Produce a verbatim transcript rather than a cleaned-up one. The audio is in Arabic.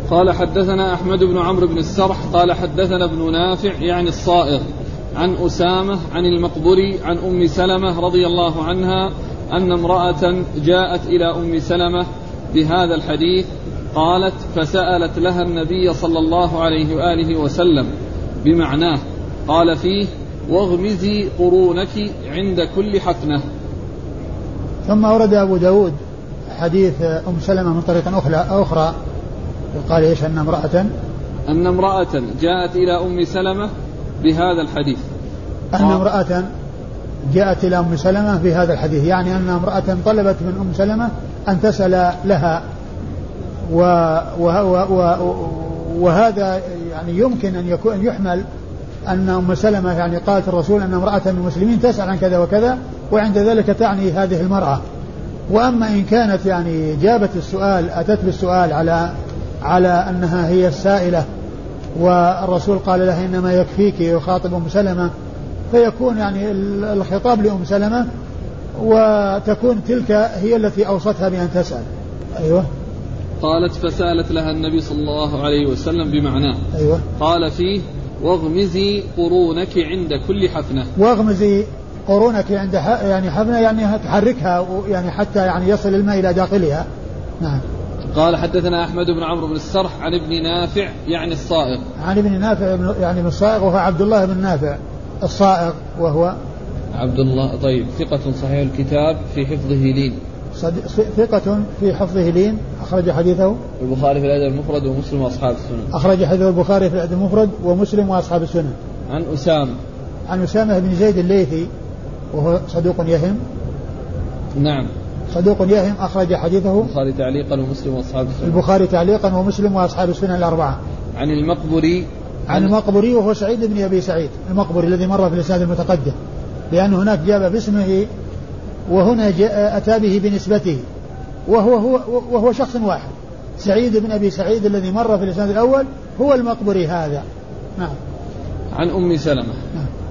قال حدثنا أحمد بن عمرو بن السرح قال حدثنا ابن نافع يعني الصائغ عن أسامة عن المقبري عن أم سلمة رضي الله عنها أن امرأة جاءت إلى أم سلمة بهذا الحديث قالت فسألت لها النبي صلى الله عليه وآله وسلم بمعناه قال فيه واغمزي قرونك عند كل حفنة. ثم ورد أبو داود حديث أم سلمة من طريق أخرى قال إيش أن امرأة أن امرأة جاءت إلى أم سلمة بهذا الحديث أن امرأة جاءت إلى أم سلمة بهذا الحديث يعني أن امرأة طلبت من أم سلمة أن تسأل لها و و و وهذا يعني يمكن أن يكون أن يحمل أن أم سلمة يعني قالت الرسول أن امرأة من المسلمين تسأل عن كذا وكذا وعند ذلك تعني هذه المرأة. وأما إن كانت يعني جابت السؤال أتت بالسؤال على على أنها هي السائلة والرسول قال لها إنما يكفيك يخاطب أم سلمة فيكون يعني الخطاب لأم سلمة وتكون تلك هي التي أوصتها بأن تسأل. أيوة. قالت فسألت لها النبي صلى الله عليه وسلم بمعناه. أيوة. قال فيه واغمزي قرونك عند كل حفنة. واغمزي قرونك عند يعني حفنة يعني تحركها يعني حتى يعني يصل الماء إلى داخلها. نعم. قال حدثنا أحمد بن عمرو بن السرح عن ابن نافع يعني الصائغ عن ابن نافع يعني من الصائغ وهو عبد الله بن نافع الصائغ وهو عبد الله. طيب ثقة صحيح الكتاب في حفظه لين ثقة في حفظه لين أخرج حديثه البخاري في الأدب المفرد ومسلم وأصحاب السنن. أخرج حديثه البخاري في الأدب المفرد ومسلم وأصحاب السنن. عن أسامة عن أسامة بن زيد الليثي وهو صدوق يهم. نعم صدوق يهم أخرج حديثه البخاري تعليقا ومسلم وأصحاب السنن. البخاري تعليقا ومسلم وأصحاب السنن الأربعة. عن المقبري عن المقبري وهو سعيد بن أبي سعيد المقبري الذي مر في الإسناد المتقدم لأن هناك جاب باسمه وهنا أتى به بنسبته وهو هو وهو شخص واحد سعيد بن أبي سعيد الذي مر في الإسناد الأول هو المقبري هذا. نعم. عن أم سلمة. نعم.